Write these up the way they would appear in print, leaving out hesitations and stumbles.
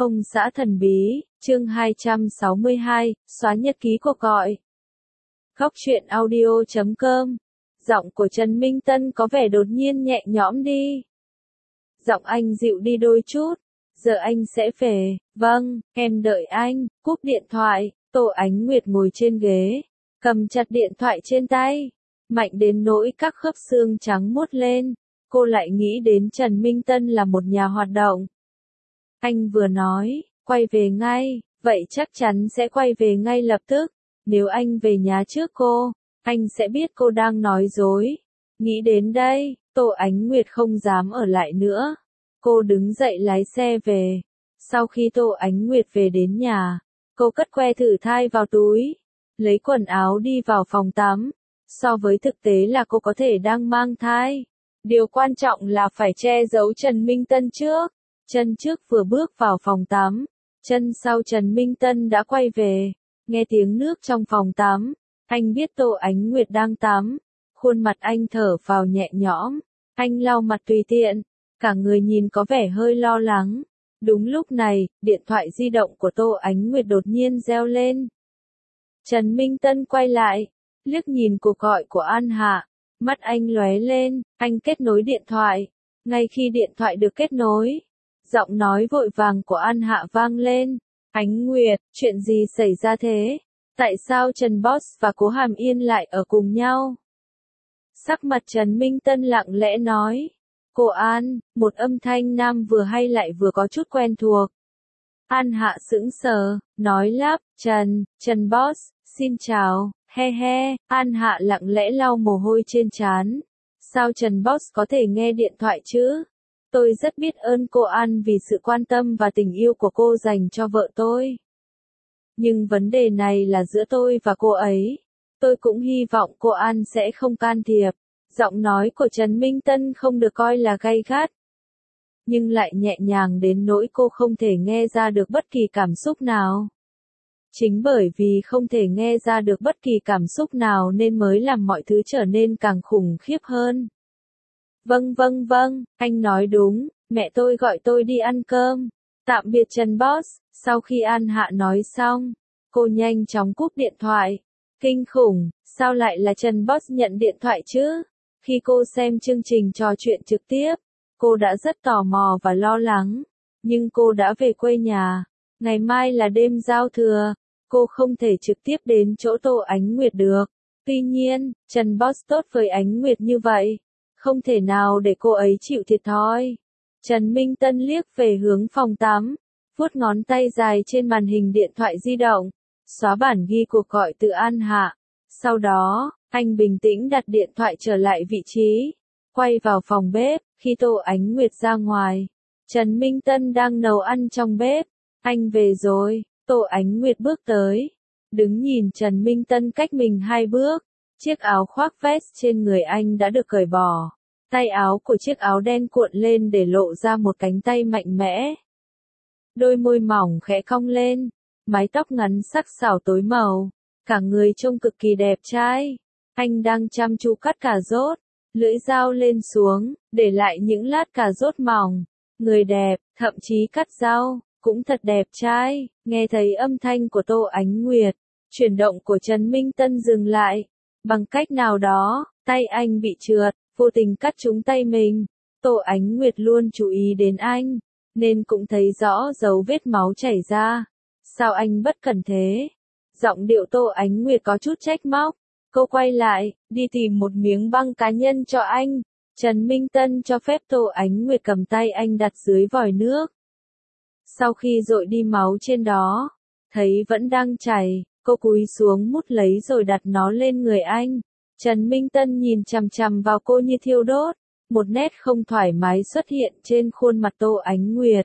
Ông xã thần bí, chương 262, xóa nhật ký cuộc gọi. Góc truyện audio.com. Giọng của Trần Minh Tân có vẻ đột nhiên nhẹ nhõm đi. Giọng anh dịu đi đôi chút. Giờ anh sẽ về. Vâng, em đợi anh. Cúp điện thoại. Tô Ánh Nguyệt ngồi trên ghế, cầm chặt điện thoại trên tay, mạnh đến nỗi các khớp xương trắng muốt lên. Cô lại nghĩ đến Trần Minh Tân là một nhà hoạt động. Anh vừa nói, quay về ngay, vậy chắc chắn sẽ quay về ngay lập tức. Nếu anh về nhà trước cô, anh sẽ biết cô đang nói dối. Nghĩ đến đây, Tô Ánh Nguyệt không dám ở lại nữa. Cô đứng dậy lái xe về. Sau khi Tô Ánh Nguyệt về đến nhà, cô cất que thử thai vào túi, lấy quần áo đi vào phòng tắm. So với thực tế là cô có thể đang mang thai. Điều quan trọng là phải che giấu Trần Minh Tân trước. Chân trước vừa bước vào phòng tắm, chân sau Trần Minh Tân đã quay về. Nghe tiếng nước trong phòng tắm, anh biết Tô Ánh Nguyệt đang tắm. Khuôn mặt anh thở phào nhẹ nhõm, anh lau mặt tùy tiện, cả người nhìn có vẻ hơi lo lắng. Đúng lúc này, điện thoại di động của Tô Ánh Nguyệt đột nhiên reo lên. Trần Minh Tân quay lại, liếc nhìn cuộc gọi của An Hạ, mắt anh lóe lên, anh kết nối điện thoại. Ngay khi điện thoại được kết nối, giọng nói vội vàng của An Hạ vang lên. Ánh Nguyệt, chuyện gì xảy ra thế? Tại sao Trần Boss và Cố Hàm Yên lại ở cùng nhau? Sắc mặt Trần Minh Tân lặng lẽ nói. Cô An, một âm thanh nam vừa hay lại vừa có chút quen thuộc. An Hạ sững sờ, nói lắp, Trần Boss, xin chào, he he. An Hạ lặng lẽ lau mồ hôi trên trán. Sao Trần Boss có thể nghe điện thoại chứ? Tôi rất biết ơn cô An vì sự quan tâm và tình yêu của cô dành cho vợ tôi. Nhưng vấn đề này là giữa tôi và cô ấy. Tôi cũng hy vọng cô An sẽ không can thiệp. Giọng nói của Trần Minh Tân không được coi là gay gắt, nhưng lại nhẹ nhàng đến nỗi cô không thể nghe ra được bất kỳ cảm xúc nào. Chính bởi vì không thể nghe ra được bất kỳ cảm xúc nào nên mới làm mọi thứ trở nên càng khủng khiếp hơn. Vâng, anh nói đúng, mẹ tôi gọi tôi đi ăn cơm. Tạm biệt Trần Boss. Sau khi An Hạ nói xong, cô nhanh chóng cúp điện thoại. Kinh khủng, sao lại là Trần Boss nhận điện thoại chứ? Khi cô xem chương trình trò chuyện trực tiếp, cô đã rất tò mò và lo lắng. Nhưng cô đã về quê nhà. Ngày mai là đêm giao thừa, cô không thể trực tiếp đến chỗ Tô Ánh Nguyệt được. Tuy nhiên, Trần Boss tốt với Ánh Nguyệt như vậy, không thể nào để cô ấy chịu thiệt thòi. Trần Minh Tân liếc về hướng phòng tắm, vuốt ngón tay dài trên màn hình điện thoại di động, xóa bản ghi cuộc gọi từ An Hạ. Sau đó, anh bình tĩnh đặt điện thoại trở lại vị trí, quay vào phòng bếp. Khi Tô Ánh Nguyệt ra ngoài, Trần Minh Tân đang nấu ăn trong bếp. Anh về rồi. Tô Ánh Nguyệt bước tới, đứng nhìn Trần Minh Tân cách mình 2 bước. Chiếc áo khoác vest trên người anh đã được cởi bỏ. Tay áo của chiếc áo đen cuộn lên để lộ ra một cánh tay mạnh mẽ. Đôi môi mỏng khẽ cong lên, mái tóc ngắn sắc sảo tối màu, cả người trông cực kỳ đẹp trai. Anh đang chăm chú cắt cà rốt, lưỡi dao lên xuống, để lại những lát cà rốt mỏng. Người đẹp, thậm chí cắt rau, cũng thật đẹp trai. Nghe thấy âm thanh của Tô Ánh Nguyệt, chuyển động của Trần Minh Tân dừng lại. Bằng cách nào đó, tay anh bị trượt, vô tình cắt trúng tay mình. Tô Ánh Nguyệt luôn chú ý đến anh, nên cũng thấy rõ dấu vết máu chảy ra. Sao anh bất cẩn thế? Giọng điệu Tô Ánh Nguyệt có chút trách móc. Cô quay lại, đi tìm một miếng băng cá nhân cho anh. Trần Minh Tân cho phép Tô Ánh Nguyệt cầm tay anh đặt dưới vòi nước. Sau khi dội đi máu trên đó, thấy vẫn đang chảy, cô cúi xuống mút lấy rồi đặt nó lên người anh. Trần Minh Tân nhìn chằm chằm vào cô như thiêu đốt. Một nét không thoải mái xuất hiện trên khuôn mặt Tô Ánh Nguyệt.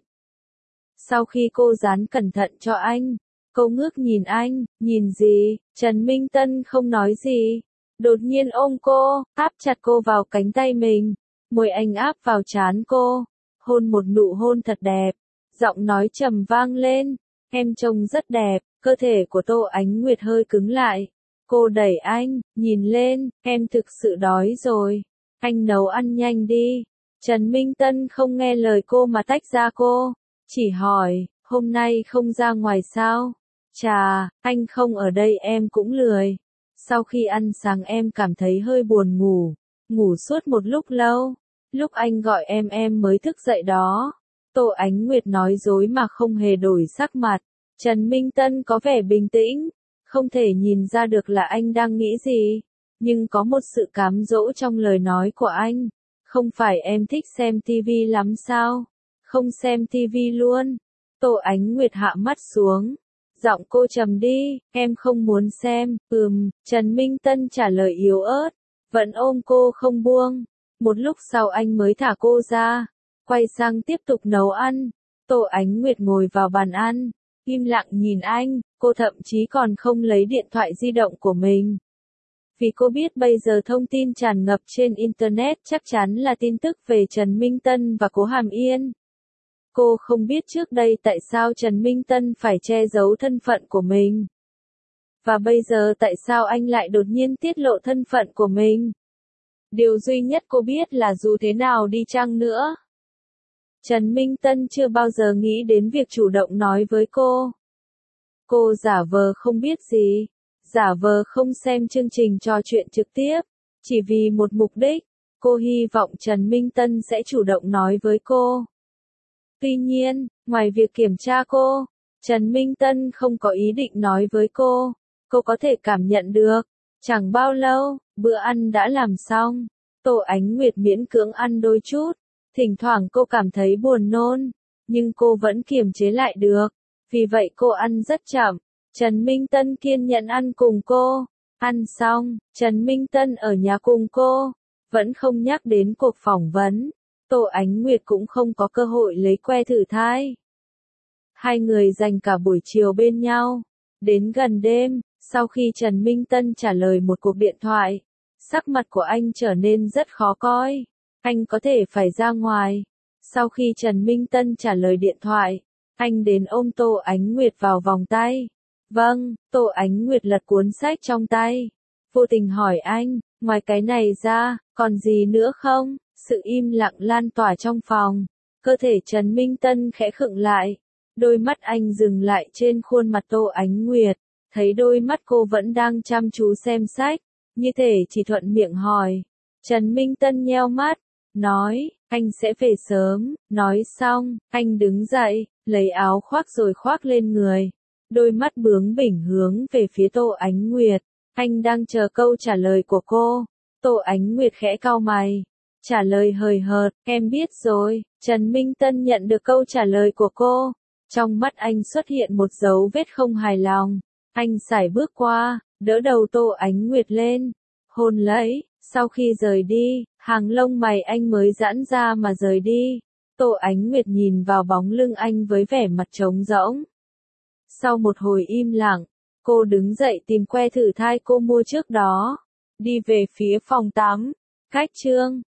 Sau khi cô dán cẩn thận cho anh, cô ngước nhìn anh. Nhìn gì? Trần Minh Tân không nói gì. Đột nhiên ôm cô, áp chặt cô vào cánh tay mình. Môi anh áp vào trán cô, hôn một nụ hôn thật đẹp. Giọng nói trầm vang lên. Em trông rất đẹp. Cơ thể của Tô Ánh Nguyệt hơi cứng lại. Cô đẩy anh, nhìn lên, em thực sự đói rồi. Anh nấu ăn nhanh đi. Trần Minh Tân không nghe lời cô mà tách ra cô. Chỉ hỏi, Hôm nay không ra ngoài sao? Chà, anh không ở đây em cũng lười. Sau khi ăn sáng em cảm thấy hơi buồn ngủ. Ngủ suốt một lúc lâu. Lúc anh gọi em mới thức dậy đó. Tô Ánh Nguyệt nói dối mà không hề đổi sắc mặt. Trần Minh Tân có vẻ bình tĩnh. Không thể nhìn ra được là anh đang nghĩ gì. Nhưng có một sự cám dỗ trong lời nói của anh. Không phải em thích xem tivi lắm sao? Không xem tivi luôn. Tô Ánh Nguyệt hạ mắt xuống. Giọng cô trầm đi, em không muốn xem. Trần Minh Tân trả lời yếu ớt. Vẫn ôm cô không buông. Một lúc sau anh mới thả cô ra. Quay sang tiếp tục nấu ăn. Tô Ánh Nguyệt ngồi vào bàn ăn. Im lặng nhìn anh, cô thậm chí còn không lấy điện thoại di động của mình. Vì cô biết bây giờ thông tin tràn ngập trên Internet chắc chắn là tin tức về Trần Minh Tân và Cố Hàm Yên. Cô không biết trước đây tại sao Trần Minh Tân phải che giấu thân phận của mình. Và bây giờ tại sao anh lại đột nhiên tiết lộ thân phận của mình. Điều duy nhất cô biết là dù thế nào đi chăng nữa, Trần Minh Tân chưa bao giờ nghĩ đến việc chủ động nói với cô. Cô giả vờ không biết gì, giả vờ không xem chương trình trò chuyện trực tiếp, chỉ vì một mục đích, cô hy vọng Trần Minh Tân sẽ chủ động nói với cô. Tuy nhiên, ngoài việc kiểm tra cô, Trần Minh Tân không có ý định nói với cô có thể cảm nhận được. Chẳng bao lâu, bữa ăn đã làm xong, Tô Ánh Nguyệt miễn cưỡng ăn đôi chút, thỉnh thoảng cô cảm thấy buồn nôn, nhưng cô vẫn kiềm chế lại được, vì vậy cô ăn rất chậm. Trần Minh Tân kiên nhẫn ăn cùng cô. Ăn xong, Trần Minh Tân ở nhà cùng cô, vẫn không nhắc đến cuộc phỏng vấn. Tô Ánh Nguyệt cũng không có cơ hội lấy que thử thai. Hai người dành cả buổi chiều bên nhau. Đến gần đêm, sau khi Trần Minh Tân trả lời một cuộc điện thoại, sắc mặt của anh trở nên rất khó coi. Anh có thể phải ra ngoài. Sau khi Trần Minh Tân trả lời điện thoại, anh đến ôm Tô Ánh Nguyệt vào vòng tay. Vâng, Tô Ánh Nguyệt lật cuốn sách trong tay. Vô tình hỏi anh, ngoài cái này ra, còn gì nữa không? Sự im lặng lan tỏa trong phòng. Cơ thể Trần Minh Tân khẽ khựng lại. Đôi mắt anh dừng lại trên khuôn mặt Tô Ánh Nguyệt. Thấy đôi mắt cô vẫn đang chăm chú xem sách. Như thể chỉ thuận miệng hỏi. Trần Minh Tân nheo mắt. Nói, anh sẽ về sớm. Nói xong, anh đứng dậy, lấy áo khoác rồi khoác lên người. Đôi mắt bướng bỉnh hướng về phía Tô Ánh Nguyệt. Anh đang chờ câu trả lời của cô. Tô Ánh Nguyệt khẽ cau mày. Trả lời hời hợt, em biết rồi. Trần Minh Tân nhận được câu trả lời của cô. Trong mắt anh xuất hiện một dấu vết không hài lòng. Anh sải bước qua, đỡ đầu Tô Ánh Nguyệt lên. Hôn lấy, sau khi rời đi, hàng lông mày anh mới giãn ra mà rời đi. Tô Ánh Nguyệt nhìn vào bóng lưng anh với vẻ mặt trống rỗng. Sau một hồi im lặng, cô đứng dậy tìm que thử thai cô mua trước đó. Đi về phía phòng tắm. Cách chương